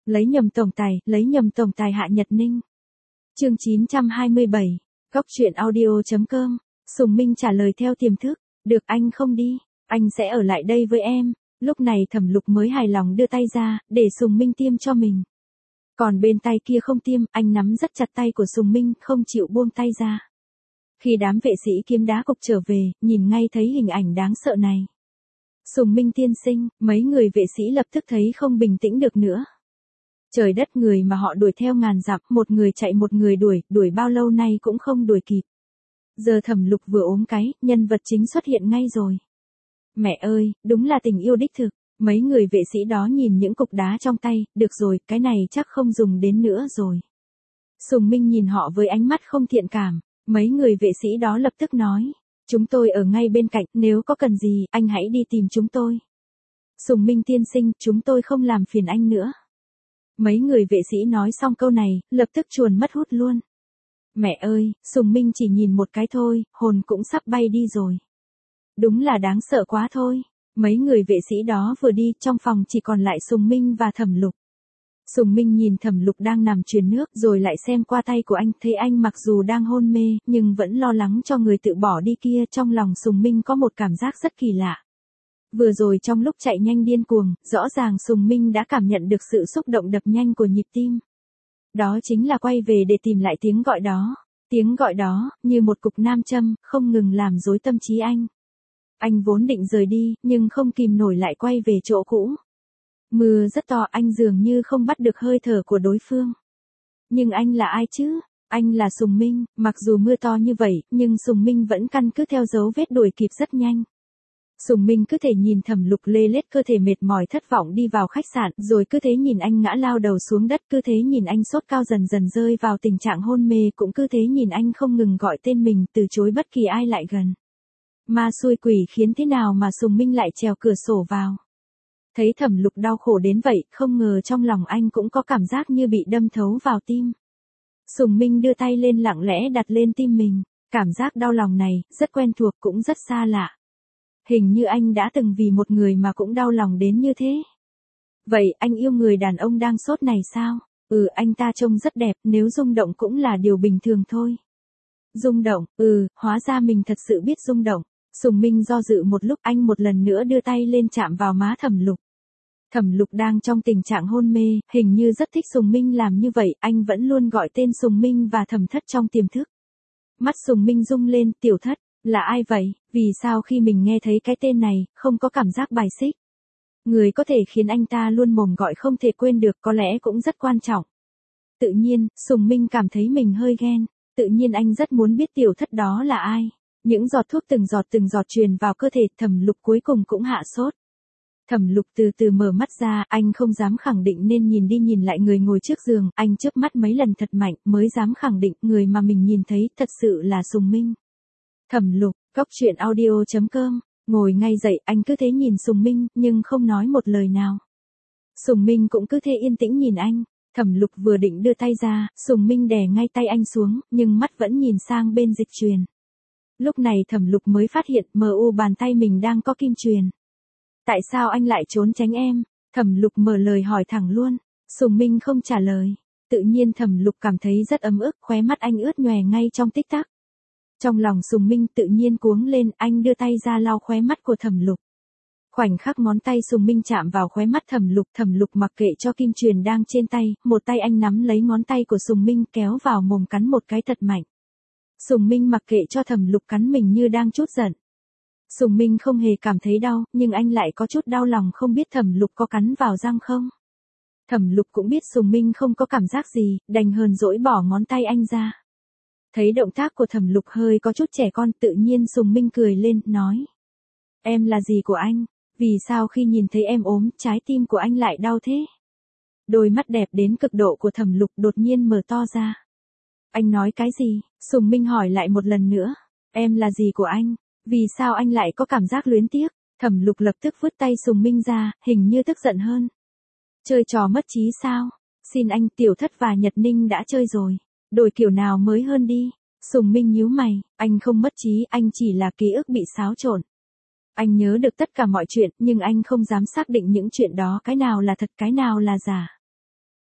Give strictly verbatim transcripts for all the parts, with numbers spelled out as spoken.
Lấy nhầm tổng tài, lấy nhầm tổng tài Hạ Nhật Ninh. Chương chín trăm hai mươi bảy, Góc truyện audio chấm com. Sùng Minh trả lời theo tiềm thức, được anh không đi, anh sẽ ở lại đây với em. Lúc này Thẩm Lục mới hài lòng đưa tay ra, để Sùng Minh tiêm cho mình. Còn bên tay kia không tiêm, anh nắm rất chặt tay của Sùng Minh, không chịu buông tay ra. Khi đám vệ sĩ kiếm đá cục trở về, nhìn ngay thấy hình ảnh đáng sợ này. Sùng Minh tiên sinh, mấy người vệ sĩ lập tức thấy không bình tĩnh được nữa. Trời đất, người mà họ đuổi theo ngàn dặm, một người chạy một người đuổi, đuổi bao lâu nay cũng không đuổi kịp. Giờ Thẩm Lục vừa ốm cái, nhân vật chính xuất hiện ngay rồi. Mẹ ơi, đúng là tình yêu đích thực. Mấy người vệ sĩ đó nhìn những cục đá trong tay, được rồi, cái này chắc không dùng đến nữa rồi. Sùng Minh nhìn họ với ánh mắt không thiện cảm. Mấy người vệ sĩ đó lập tức nói, chúng tôi ở ngay bên cạnh, nếu có cần gì, anh hãy đi tìm chúng tôi. Sùng Minh tiên sinh, chúng tôi không làm phiền anh nữa. Mấy người vệ sĩ nói xong câu này, lập tức chuồn mất hút luôn. Mẹ ơi, Sùng Minh chỉ nhìn một cái thôi, hồn cũng sắp bay đi rồi. Đúng là đáng sợ quá thôi. Mấy người vệ sĩ đó vừa đi, trong phòng chỉ còn lại Sùng Minh và Thẩm Lục. Sùng Minh nhìn Thẩm Lục đang nằm truyền nước, rồi lại xem qua tay của anh, thấy anh mặc dù đang hôn mê, nhưng vẫn lo lắng cho người tự bỏ đi kia. Trong lòng Sùng Minh có một cảm giác rất kỳ lạ. Vừa rồi trong lúc chạy nhanh điên cuồng, rõ ràng Sùng Minh đã cảm nhận được sự xúc động đập nhanh của nhịp tim. Đó chính là quay về để tìm lại tiếng gọi đó. Tiếng gọi đó, như một cục nam châm, không ngừng làm rối tâm trí anh. Anh vốn định rời đi, nhưng không kìm nổi lại quay về chỗ cũ. Mưa rất to, anh dường như không bắt được hơi thở của đối phương. Nhưng anh là ai chứ? Anh là Sùng Minh, mặc dù mưa to như vậy, nhưng Sùng Minh vẫn căn cứ theo dấu vết đuổi kịp rất nhanh. Sùng Minh cứ thể nhìn Thẩm Lục lê lết cơ thể mệt mỏi thất vọng đi vào khách sạn, rồi cứ thế nhìn anh ngã lao đầu xuống đất, cứ thế nhìn anh sốt cao dần dần rơi vào tình trạng hôn mê, cũng cứ thế nhìn anh không ngừng gọi tên mình, từ chối bất kỳ ai lại gần. Ma xui quỷ khiến thế nào mà Sùng Minh lại trèo cửa sổ vào. Thấy Thẩm Lục đau khổ đến vậy, không ngờ trong lòng anh cũng có cảm giác như bị đâm thấu vào tim. Sùng Minh đưa tay lên lặng lẽ đặt lên tim mình, cảm giác đau lòng này, rất quen thuộc cũng rất xa lạ. Hình như anh đã từng vì một người mà cũng đau lòng đến như thế. Vậy anh yêu người đàn ông đang sốt này sao? Ừ, anh ta trông rất đẹp, nếu rung động cũng là điều bình thường thôi. Rung động, ừ, hóa ra mình thật sự biết rung động. Sùng Minh do dự một lúc, anh một lần nữa đưa tay lên chạm vào má Thẩm Lục. Thẩm Lục đang trong tình trạng hôn mê, hình như rất thích Sùng Minh làm như vậy, anh vẫn luôn gọi tên Sùng Minh và Thẩm Thất trong tiềm thức. Mắt Sùng Minh rung lên, Tiểu Thất, là ai vậy? Vì sao khi mình nghe thấy cái tên này, không có cảm giác bài xích? Người có thể khiến anh ta luôn mồm gọi không thể quên được có lẽ cũng rất quan trọng. Tự nhiên, Sùng Minh cảm thấy mình hơi ghen, tự nhiên anh rất muốn biết Tiểu Thất đó là ai. Những giọt thuốc từng giọt từng giọt truyền vào cơ thể, Thẩm Lục cuối cùng cũng hạ sốt. Thẩm Lục từ từ mở mắt ra, anh không dám khẳng định nên nhìn đi nhìn lại người ngồi trước giường, anh chớp mắt mấy lần thật mạnh mới dám khẳng định người mà mình nhìn thấy thật sự là Sùng Minh. Thẩm Lục, Góc truyện audio chấm com, ngồi ngay dậy, anh cứ thế nhìn Sùng Minh, nhưng không nói một lời nào. Sùng Minh cũng cứ thế yên tĩnh nhìn anh. Thẩm Lục vừa định đưa tay ra, Sùng Minh đè ngay tay anh xuống, nhưng mắt vẫn nhìn sang bên dịch truyền. Lúc này Thẩm Lục mới phát hiện mờ u bàn tay mình đang có kim truyền. Tại sao anh lại trốn tránh em? Thẩm Lục mở lời hỏi thẳng luôn. Sùng Minh không trả lời. Tự nhiên Thẩm Lục cảm thấy rất ấm ức, khóe mắt anh ướt nhòe ngay trong tích tắc. Trong lòng Sùng Minh tự nhiên cuống lên, anh đưa tay ra lau khóe mắt của Thẩm Lục. Khoảnh khắc ngón tay Sùng Minh chạm vào khóe mắt Thẩm Lục, Thẩm Lục mặc kệ cho kim truyền đang trên tay, một tay anh nắm lấy ngón tay của Sùng Minh kéo vào mồm cắn một cái thật mạnh. Sùng Minh mặc kệ cho Thẩm Lục cắn mình như đang trút giận. Sùng Minh không hề cảm thấy đau, nhưng anh lại có chút đau lòng không biết Thẩm Lục có cắn vào răng không. Thẩm Lục cũng biết Sùng Minh không có cảm giác gì, đành hờn dỗi bỏ ngón tay anh ra. Thấy động tác của Thẩm Lục hơi có chút trẻ con, tự nhiên Sùng Minh cười lên, nói. Em là gì của anh? Vì sao khi nhìn thấy em ốm, trái tim của anh lại đau thế? Đôi mắt đẹp đến cực độ của Thẩm Lục đột nhiên mở to ra. Anh nói cái gì? Sùng Minh hỏi lại một lần nữa. Em là gì của anh? Vì sao anh lại có cảm giác luyến tiếc? Thẩm Lục lập tức vứt tay Sùng Minh ra, hình như tức giận hơn. Chơi trò mất trí sao? Xin anh, Tiểu Thất và Nhật Ninh đã chơi rồi. Đổi kiểu nào mới hơn đi? Sùng Minh nhíu mày, anh không mất trí, anh chỉ là ký ức bị xáo trộn. Anh nhớ được tất cả mọi chuyện, nhưng anh không dám xác định những chuyện đó cái nào là thật cái nào là giả.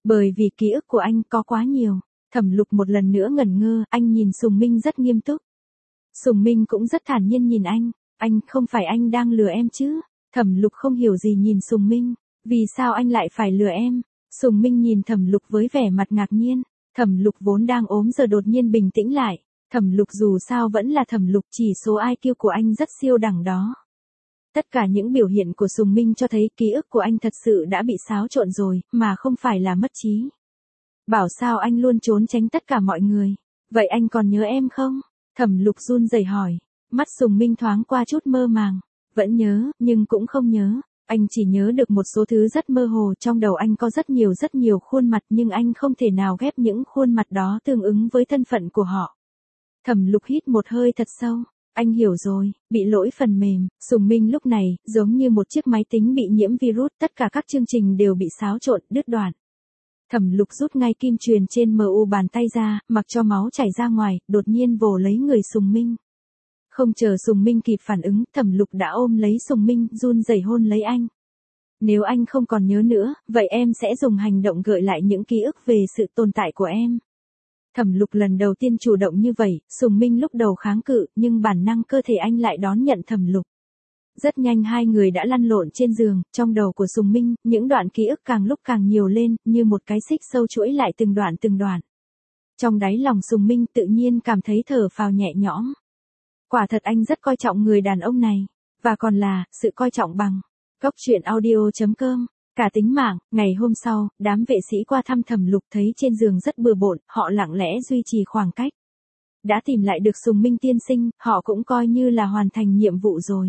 Bởi vì ký ức của anh có quá nhiều. Thẩm Lục một lần nữa ngẩn ngơ, anh nhìn Sùng Minh rất nghiêm túc. Sùng Minh cũng rất thản nhiên nhìn anh, anh không phải anh đang lừa em chứ? Thẩm Lục không hiểu gì nhìn Sùng Minh, vì sao anh lại phải lừa em? Sùng Minh nhìn Thẩm Lục với vẻ mặt ngạc nhiên, Thẩm Lục vốn đang ốm giờ đột nhiên bình tĩnh lại, Thẩm Lục dù sao vẫn là Thẩm Lục, chỉ số i kiu của anh rất siêu đẳng đó. Tất cả những biểu hiện của Sùng Minh cho thấy ký ức của anh thật sự đã bị xáo trộn rồi, mà không phải là mất trí. Bảo sao anh luôn trốn tránh tất cả mọi người, vậy anh còn nhớ em không? Thẩm Lục run rẩy hỏi, mắt Sùng Minh thoáng qua chút mơ màng, vẫn nhớ, nhưng cũng không nhớ, anh chỉ nhớ được một số thứ rất mơ hồ, trong đầu anh có rất nhiều rất nhiều khuôn mặt nhưng anh không thể nào ghép những khuôn mặt đó tương ứng với thân phận của họ. Thẩm Lục hít một hơi thật sâu, anh hiểu rồi, bị lỗi phần mềm, Sùng Minh lúc này, giống như một chiếc máy tính bị nhiễm virus, tất cả các chương trình đều bị xáo trộn, đứt đoạn. Thẩm Lục rút ngay kim truyền trên em u bàn tay ra, mặc cho máu chảy ra ngoài, đột nhiên vồ lấy người Sùng Minh. Không chờ Sùng Minh kịp phản ứng, Thẩm Lục đã ôm lấy Sùng Minh, run rẩy hôn lấy anh. Nếu anh không còn nhớ nữa, vậy em sẽ dùng hành động gợi lại những ký ức về sự tồn tại của em. Thẩm Lục lần đầu tiên chủ động như vậy, Sùng Minh lúc đầu kháng cự, nhưng bản năng cơ thể anh lại đón nhận Thẩm Lục. Rất nhanh hai người đã lăn lộn trên giường, trong đầu của Sùng Minh, những đoạn ký ức càng lúc càng nhiều lên, như một cái xích sâu chuỗi lại từng đoạn từng đoạn. Trong đáy lòng Sùng Minh tự nhiên cảm thấy thở phào nhẹ nhõm. Quả thật anh rất coi trọng người đàn ông này, và còn là, sự coi trọng bằng. Góc truyện audio chấm com, cả tính mạng. Ngày hôm sau, đám vệ sĩ qua thăm Thẩm Lục thấy trên giường rất bừa bộn, họ lặng lẽ duy trì khoảng cách. Đã tìm lại được Sùng Minh tiên sinh, họ cũng coi như là hoàn thành nhiệm vụ rồi.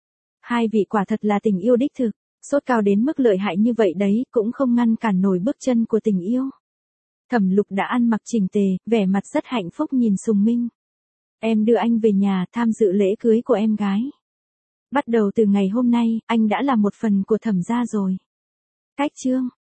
Hai vị quả thật là tình yêu đích thực, sốt cao đến mức lợi hại như vậy đấy, cũng không ngăn cản nổi bước chân của tình yêu. Thẩm Lục đã ăn mặc chỉnh tề, vẻ mặt rất hạnh phúc nhìn Sùng Minh. Em đưa anh về nhà tham dự lễ cưới của em gái. Bắt đầu từ ngày hôm nay, anh đã là một phần của Thẩm gia rồi. Cách chương